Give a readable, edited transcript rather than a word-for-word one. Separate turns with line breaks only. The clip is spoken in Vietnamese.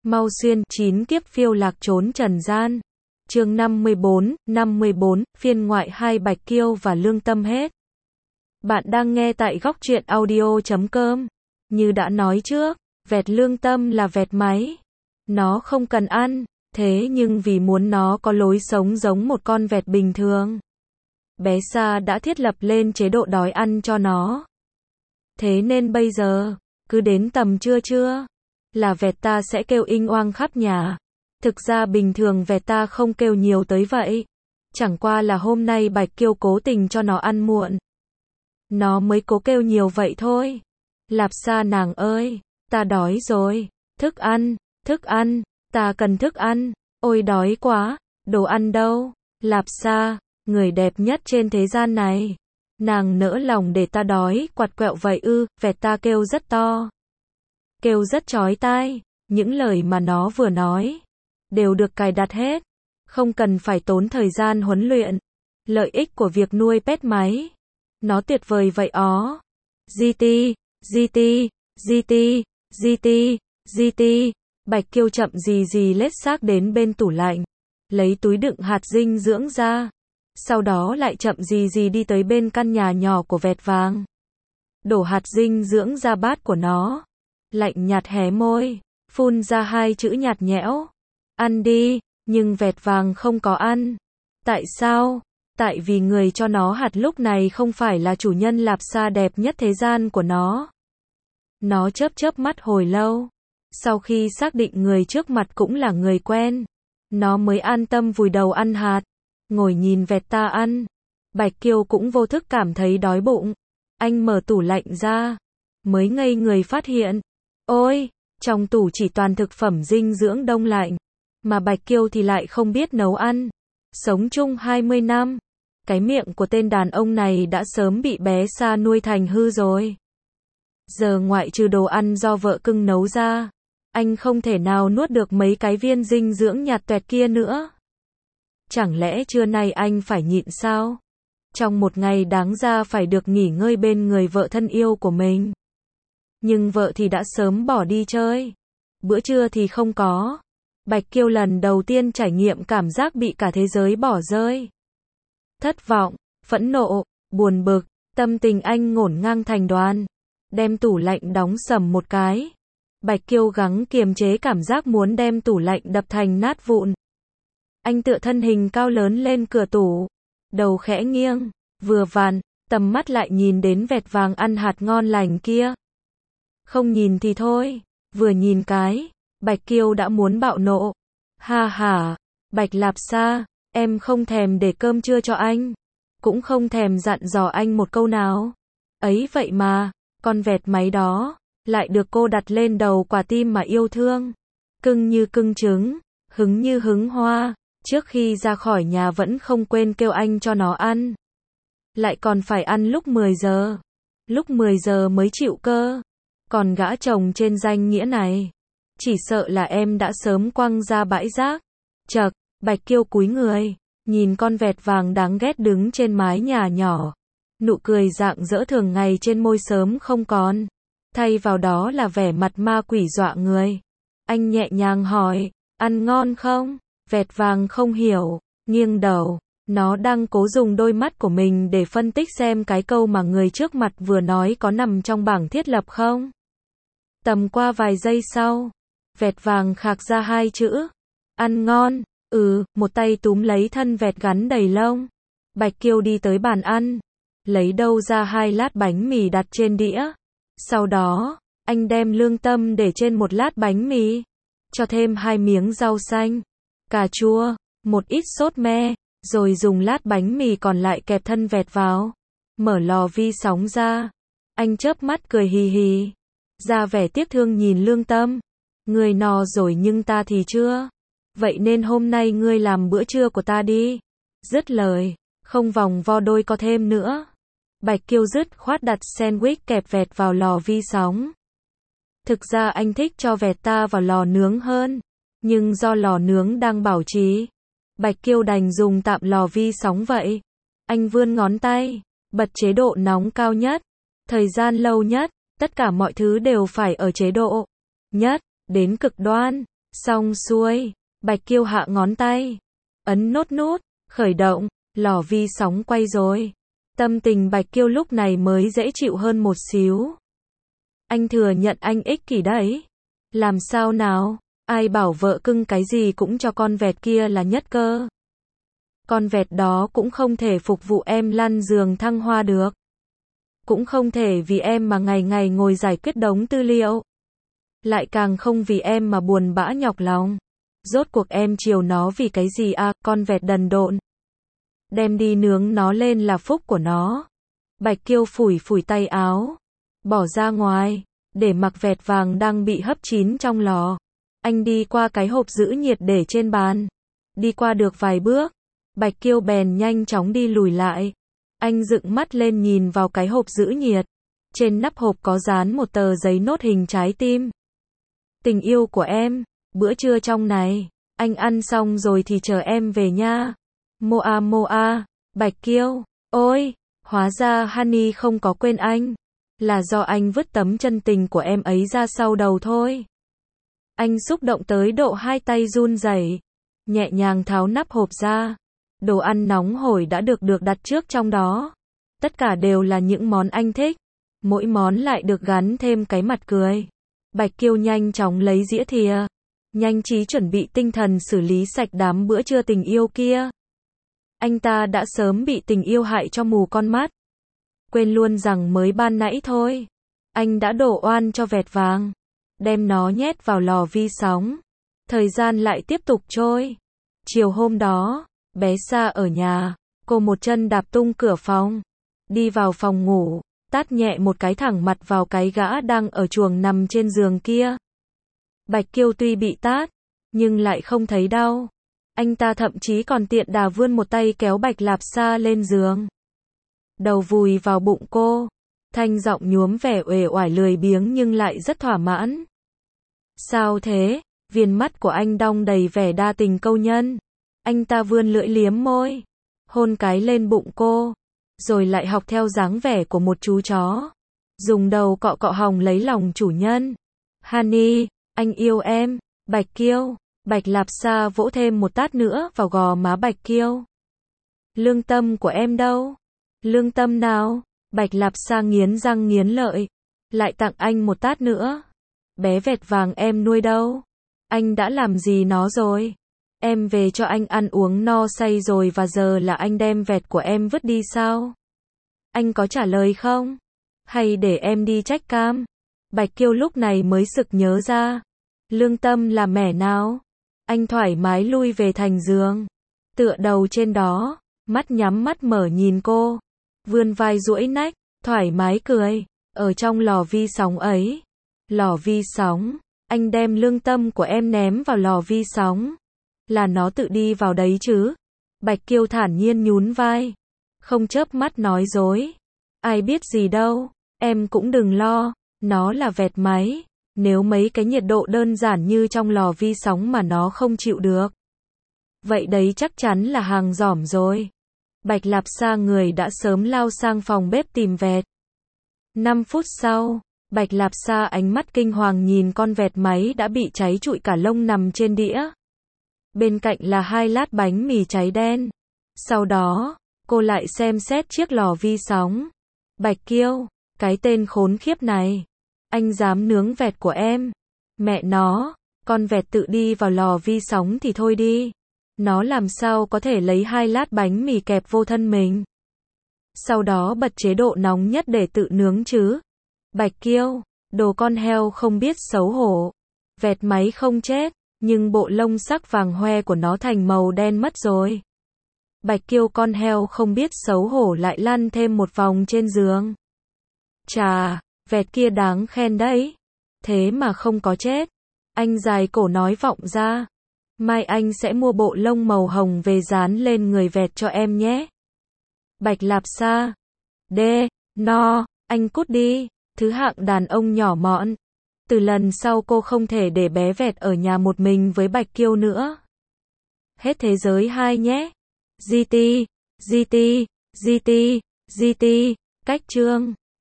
Mau xuyên 9 kiếp phiêu lạc trốn trần gian. Chương 54, phiên ngoại 2 Bạch Kiêu và Lương Tâm hết. Bạn đang nghe tại góc truyện audio.com. Như đã nói trước, vẹt Lương Tâm là vẹt máy. Nó không cần ăn, thế nhưng vì muốn nó có lối sống giống một con vẹt bình thường, bé Sa đã thiết lập lên chế độ đói ăn cho nó. Thế nên bây giờ, cứ đến tầm trưa là vẹt ta sẽ kêu inh oang khắp nhà. Thực ra bình thường vẹt ta không kêu nhiều tới vậy. Chẳng qua là hôm nay Bạch Kiêu cố tình cho nó ăn muộn, nó mới cố kêu nhiều vậy thôi. Lạp Sa nàng ơi, ta đói rồi. Thức ăn, ta cần thức ăn. Ôi đói quá, đồ ăn đâu? Lạp Sa, người đẹp nhất trên thế gian này, nàng nỡ lòng để ta đói quạt quẹo vậy ư? Vẹt ta kêu rất to, kêu rất chói tai. Những lời mà nó vừa nói đều được cài đặt hết, không cần phải tốn thời gian huấn luyện. Lợi ích của việc nuôi pet máy, nó tuyệt vời vậy ó. GT. Bạch Kiêu chậm gì lết xác đến bên tủ lạnh, lấy túi đựng hạt dinh dưỡng ra, sau đó lại chậm gì đi tới bên căn nhà nhỏ của vẹt vàng, đổ hạt dinh dưỡng ra bát của nó, lạnh nhạt hé môi, phun ra hai chữ nhạt nhẽo: ăn đi. Nhưng vẹt vàng không có ăn. Tại sao? Tại vì người cho nó hạt lúc này không phải là chủ nhân Lạp Sa đẹp nhất thế gian của nó. Nó chớp mắt hồi lâu, sau khi xác định người trước mặt cũng là người quen, nó mới an tâm vùi đầu ăn hạt, ngồi nhìn vẹt ta ăn. Bạch Kiêu cũng vô thức cảm thấy đói bụng. Anh mở tủ lạnh ra, mới ngây người phát hiện, ôi, trong tủ chỉ toàn thực phẩm dinh dưỡng đông lạnh, mà Bạch Kiêu thì lại không biết nấu ăn. Sống chung 20 năm, cái miệng của tên đàn ông này đã sớm bị bé Sa nuôi thành hư rồi. Giờ ngoại trừ đồ ăn do vợ cưng nấu ra, anh không thể nào nuốt được mấy cái viên dinh dưỡng nhạt toẹt kia nữa. Chẳng lẽ trưa nay anh phải nhịn sao? Trong một ngày đáng ra phải được nghỉ ngơi bên người vợ thân yêu của mình. Nhưng vợ thì đã sớm bỏ đi chơi. Bữa trưa thì không có. Bạch Kiêu lần đầu tiên trải nghiệm cảm giác bị cả thế giới bỏ rơi. Thất vọng, phẫn nộ, buồn bực, tâm tình anh ngổn ngang thành đoàn. Đem tủ lạnh đóng sầm một cái. Bạch Kiêu gắng kiềm chế cảm giác muốn đem tủ lạnh đập thành nát vụn. Anh tựa thân hình cao lớn lên cửa tủ, đầu khẽ nghiêng, vừa vặn, tầm mắt lại nhìn đến vẹt vàng ăn hạt ngon lành kia. Không nhìn thì thôi, vừa nhìn cái, Bạch Kiêu đã muốn bạo nộ. Ha, Bạch Lạp Sa, em không thèm để cơm trưa cho anh, cũng không thèm dặn dò anh một câu nào. Ấy vậy mà, con vẹt máy đó lại được cô đặt lên đầu quả tim mà yêu thương. Cưng như cưng trứng, hứng như hứng hoa. Trước khi ra khỏi nhà vẫn không quên kêu anh cho nó ăn. Lại còn phải ăn lúc 10 giờ. Lúc 10 giờ mới chịu cơ. Còn gã chồng trên danh nghĩa này, chỉ sợ là em đã sớm quăng ra bãi rác. Chậc, Bạch Kiêu cúi người, nhìn con vẹt vàng đáng ghét đứng trên mái nhà nhỏ. Nụ cười rạng rỡ thường ngày trên môi sớm không còn. Thay vào đó là vẻ mặt ma quỷ dọa người. Anh nhẹ nhàng hỏi, ăn ngon không? Vẹt vàng không hiểu, nghiêng đầu. Nó đang cố dùng đôi mắt của mình để phân tích xem cái câu mà người trước mặt vừa nói có nằm trong bảng thiết lập không. Tầm qua vài giây sau, vẹt vàng khạc ra hai chữ: ăn ngon. Một tay túm lấy thân vẹt gắn đầy lông. Bạch Kiêu đi tới bàn ăn, lấy đâu ra 2 lát bánh mì đặt trên đĩa. Sau đó, anh đem Lương Tâm để trên một lát bánh mì, cho thêm 2 miếng rau xanh, cà chua, một ít sốt me, rồi dùng lát bánh mì còn lại kẹp thân vẹt vào. Mở lò vi sóng ra, anh chớp mắt cười hì hì, ra vẻ tiếc thương nhìn Lương Tâm. Ngươi no rồi nhưng ta thì chưa. Vậy nên hôm nay ngươi làm bữa trưa của ta đi. Dứt lời, không vòng vo đôi co thêm nữa. Bạch Kiêu dứt khoát đặt sandwich kẹp vẹt vào lò vi sóng. Thực ra anh thích cho vẹt ta vào lò nướng hơn, nhưng do lò nướng đang bảo trì, Bạch Kiêu đành dùng tạm lò vi sóng vậy. Anh vươn ngón tay, bật chế độ nóng cao nhất, thời gian lâu nhất, tất cả mọi thứ đều phải ở chế độ nhất, đến cực đoan. Xong xuôi, Bạch Kiêu hạ ngón tay, ấn nốt nút, khởi động, lò vi sóng quay rồi. Tâm tình Bạch Kiêu lúc này mới dễ chịu hơn một xíu. Anh thừa nhận anh ích kỷ đấy. Làm sao nào, ai bảo vợ cưng cái gì cũng cho con vẹt kia là nhất cơ. Con vẹt đó cũng không thể phục vụ em lăn giường thăng hoa được. Cũng không thể vì em mà ngày ngày ngồi giải quyết đống tư liệu. Lại càng không vì em mà buồn bã nhọc lòng. Rốt cuộc em chiều nó vì cái gì à, con vẹt đần độn. Đem đi nướng nó lên là phúc của nó. Bạch Kiêu phủi phủi tay áo, bỏ ra ngoài, để mặc vẹt vàng đang bị hấp chín trong lò. Anh đi qua cái hộp giữ nhiệt để trên bàn. Đi qua được vài bước, Bạch Kiêu bèn nhanh chóng đi lùi lại. Anh dựng mắt lên nhìn vào cái hộp giữ nhiệt. Trên nắp hộp có dán một tờ giấy nốt hình trái tim. Tình yêu của em, bữa trưa trong này, anh ăn xong rồi thì chờ em về nha. Moa Moa, Bạch Kiêu, ôi, hóa ra Honey không có quên anh. Là do anh vứt tấm chân tình của em ấy ra sau đầu thôi. Anh xúc động tới độ hai tay run rẩy, nhẹ nhàng tháo nắp hộp ra. Đồ ăn nóng hổi đã được đặt trước trong đó. Tất cả đều là những món anh thích. Mỗi món lại được gắn thêm cái mặt cười. Bạch Kiêu nhanh chóng lấy dĩa thìa, nhanh trí chuẩn bị tinh thần xử lý sạch đám bữa trưa tình yêu kia. Anh ta đã sớm bị tình yêu hại cho mù con mắt. Quên luôn rằng mới ban nãy thôi, anh đã đổ oan cho vẹt vàng, đem nó nhét vào lò vi sóng. Thời gian lại tiếp tục trôi. Chiều hôm đó, bé Sa ở nhà, cô một chân đạp tung cửa phòng, đi vào phòng ngủ, tát nhẹ một cái thẳng mặt vào cái gã đang ở chuồng nằm trên giường kia. Bạch Kiêu tuy bị tát, nhưng lại không thấy đau. Anh ta thậm chí còn tiện đà vươn một tay kéo Bạch Lạp Sa lên giường. Đầu vùi vào bụng cô, thanh giọng nhuốm vẻ uể oải lười biếng nhưng lại rất thỏa mãn. Sao thế? Viền mắt của anh đong đầy vẻ đa tình câu nhân. Anh ta vươn lưỡi liếm môi, hôn cái lên bụng cô, rồi lại học theo dáng vẻ của một chú chó, dùng đầu cọ cọ hòng lấy lòng chủ nhân. Honey, anh yêu em. Bạch Kiêu. Bạch Lạp Sa vỗ thêm một tát nữa vào gò má Bạch Kiêu. Lương tâm của em đâu? Lương tâm nào? Bạch Lạp Sa nghiến răng nghiến lợi, lại tặng anh một tát nữa. Bé vẹt vàng em nuôi đâu? Anh đã làm gì nó rồi? Em về cho anh ăn uống no say rồi và giờ là anh đem vẹt của em vứt đi sao? Anh có trả lời không? Hay để em đi trách cam? Bạch Kiêu lúc này mới sực nhớ ra. Lương tâm là mẻ nào? Anh thoải mái lui về thành giường, tựa đầu trên đó, mắt nhắm mắt mở nhìn cô, vươn vai duỗi nách, thoải mái cười. Ở trong lò vi sóng ấy, lò vi sóng, anh đem lương tâm của em ném vào lò vi sóng, là nó tự đi vào đấy chứ? Bạch Kiêu thản nhiên nhún vai, không chớp mắt nói dối. Ai biết gì đâu, em cũng đừng lo, nó là vẹt máy. Nếu mấy cái nhiệt độ đơn giản như trong lò vi sóng mà nó không chịu được, vậy đấy chắc chắn là hàng giỏm rồi. Bạch Lạp Sa người đã sớm lao sang phòng bếp tìm vẹt. 5 phút sau, Bạch Lạp Sa ánh mắt kinh hoàng nhìn con vẹt máy đã bị cháy trụi cả lông nằm trên đĩa. Bên cạnh là 2 lát bánh mì cháy đen. Sau đó, cô lại xem xét chiếc lò vi sóng. Bạch Kiêu, cái tên khốn khiếp này. Anh dám nướng vẹt của em. Mẹ nó, con vẹt tự đi vào lò vi sóng thì thôi đi. Nó làm sao có thể lấy 2 lát bánh mì kẹp vô thân mình. Sau đó bật chế độ nóng nhất để tự nướng chứ. Bạch Kiêu, đồ con heo không biết xấu hổ. Vẹt máy không chết, nhưng bộ lông sắc vàng hoe của nó thành màu đen mất rồi. Bạch Kiêu con heo không biết xấu hổ lại lăn thêm một vòng trên giường. Chà, vẹt kia đáng khen đấy. Thế mà không có chết. Anh dài cổ nói vọng ra. Mai anh sẽ mua bộ lông màu hồng về dán lên người vẹt cho em nhé. Bạch Lạp Sa. No, anh cút đi. Thứ hạng đàn ông nhỏ mọn. Từ lần sau cô không thể để bé vẹt ở nhà một mình với Bạch Kiêu nữa. Hết thế giới 2 nhé. GT, GT, GT, GT, cách chương.